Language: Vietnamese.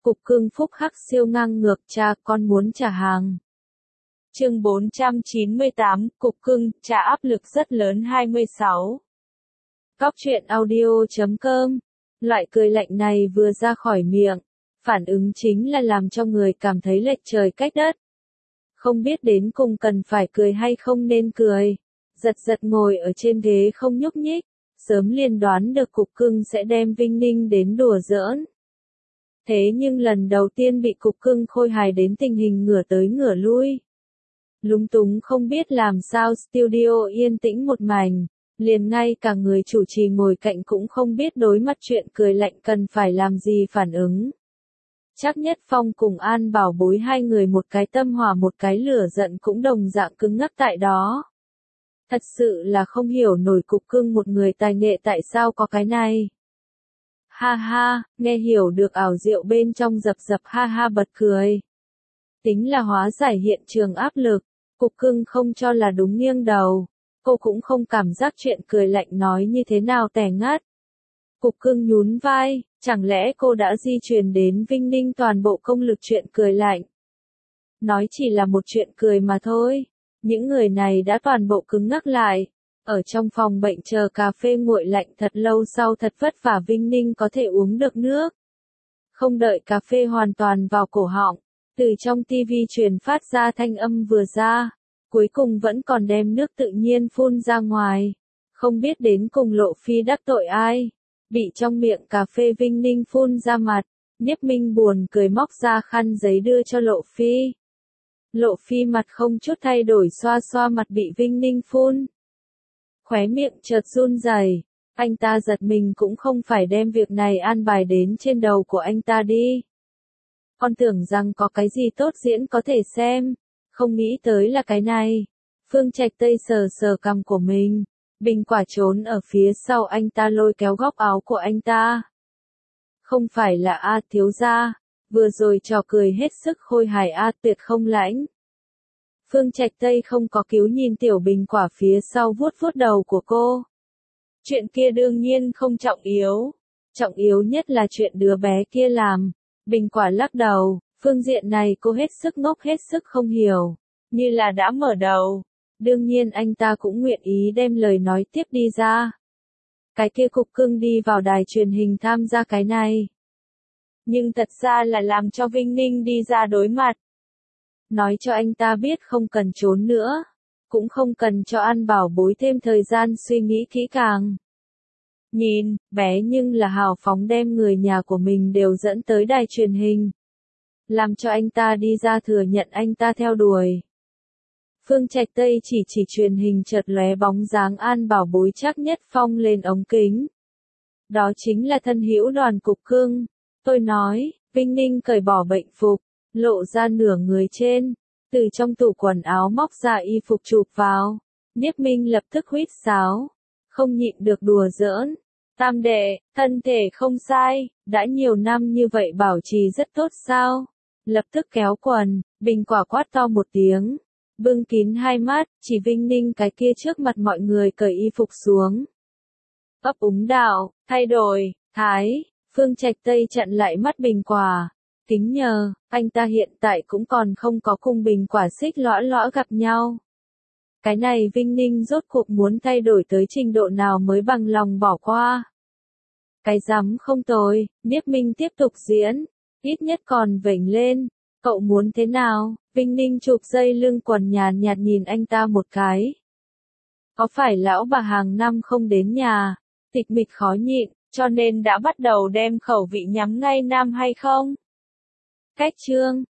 Cục cưng phúc hắc siêu ngang ngược, cha con muốn trả hàng. Chương 498, Cục cưng, cha áp lực rất lớn 26. Cóc truyện audio.com. Loại cười lạnh này vừa ra khỏi miệng, phản ứng chính là làm cho người cảm thấy lệch trời cách đất. Không biết đến cùng cần phải cười hay không nên cười. Giật giật ngồi ở trên ghế không nhúc nhích, sớm liền đoán được cục cưng sẽ đem Vinh Ninh đến đùa giỡn. Thế nhưng lần đầu tiên bị cục cưng khôi hài đến tình hình ngửa tới ngửa lui. Lúng túng không biết làm sao, studio yên tĩnh một mảnh, liền ngay cả người chủ trì ngồi cạnh cũng không biết đối mặt chuyện cười lạnh cần phải làm gì phản ứng. Chắc Nhất Phong cùng An Bảo Bối hai người một cái tâm hòa một cái lửa giận cũng đồng dạng cứng ngắc tại đó. Thật sự là không hiểu nổi cục cưng một người tài nghệ tại sao có cái này. Ha ha, nghe hiểu được ảo diệu bên trong dập dập ha ha bật cười. Tính là hóa giải hiện trường áp lực, cục cưng không cho là đúng nghiêng đầu. Cô cũng không cảm giác chuyện cười lạnh nói như thế nào tẻ ngắt. Cục cưng nhún vai, chẳng lẽ cô đã di truyền đến Vinh Ninh toàn bộ công lực chuyện cười lạnh. Nói chỉ là một chuyện cười mà thôi. Những người này đã toàn bộ cứng ngắc lại. Ở trong phòng bệnh chờ cà phê nguội lạnh thật lâu sau thật vất vả Vinh Ninh có thể uống được nước. Không đợi cà phê hoàn toàn vào cổ họng, từ trong tivi truyền phát ra thanh âm vừa ra, cuối cùng vẫn còn đem nước tự nhiên phun ra ngoài. Không biết đến cùng Lộ Phi đắc tội ai, bị trong miệng cà phê Vinh Ninh phun ra mặt, Nhiếp Minh buồn cười móc ra khăn giấy đưa cho Lộ Phi. Lộ Phi mặt không chút thay đổi xoa xoa mặt bị Vinh Ninh phun. Khóe miệng chợt run rẩy, anh ta giật mình cũng không phải đem việc này an bài đến trên đầu của anh ta đi. Con tưởng rằng có cái gì tốt diễn có thể xem, không nghĩ tới là cái này. Phương Trạch Tây sờ sờ cằm của mình, Bình Quả trốn ở phía sau anh ta lôi kéo góc áo của anh ta. Không phải là A thiếu gia, vừa rồi trò cười hết sức khôi hài A tuyệt không lãnh. Phương Trạch Tây không có cứu nhìn tiểu Bình Quả phía sau vuốt vuốt đầu của cô. Chuyện kia đương nhiên không trọng yếu nhất là chuyện đứa bé kia làm. Bình Quả lắc đầu, phương diện này cô hết sức ngốc hết sức không hiểu, như là đã mở đầu. Đương nhiên anh ta cũng nguyện ý đem lời nói tiếp đi ra. Cái kia cục cưng đi vào đài truyền hình tham gia cái này. Nhưng thật ra là làm cho Vinh Ninh đi ra đối mặt. Nói cho anh ta biết không cần trốn nữa, cũng không cần cho An Bảo Bối thêm thời gian suy nghĩ kỹ càng. Nhìn, bé nhưng là hào phóng đem người nhà của mình đều dẫn tới đài truyền hình. Làm cho anh ta đi ra thừa nhận anh ta theo đuổi. Phương Trạch Tây chỉ truyền hình chợt lóe bóng dáng An Bảo Bối Trác Nhất Phong lên ống kính. Đó chính là thân hữu Đoàn cục cưng. Tôi nói, Vinh Ninh cởi bỏ bệnh phục, lộ ra nửa người trên, từ trong tủ quần áo móc ra y phục chụp vào. Nhiếp Minh lập tức huýt sáo, không nhịn được đùa giỡn. Tam đệ, thân thể không sai, đã nhiều năm như vậy bảo trì rất tốt sao? Lập tức kéo quần, Bình Quả quát to một tiếng, bưng kín hai mắt, chỉ Vinh Ninh cái kia trước mặt mọi người cởi y phục xuống. Ấp úng đạo, thay đổi, thái, Phương Trạch Tây chặn lại mắt Bình Quả. Kính nhờ, anh ta hiện tại cũng còn không có cùng Bình Quả xích lõa lõa gặp nhau. Cái này Vinh Ninh rốt cuộc muốn thay đổi tới trình độ nào mới bằng lòng bỏ qua. Cái rắm không tồi, Nhiếp Minh tiếp tục diễn, ít nhất còn vểnh lên. Cậu muốn thế nào? Vinh Ninh chụp dây lưng quần nhàn nhạt nhìn anh ta một cái. Có phải lão bà hàng năm không đến nhà, tịch mịch khó nhịn, cho nên đã bắt đầu đem khẩu vị nhắm ngay nam hay không? Cách chương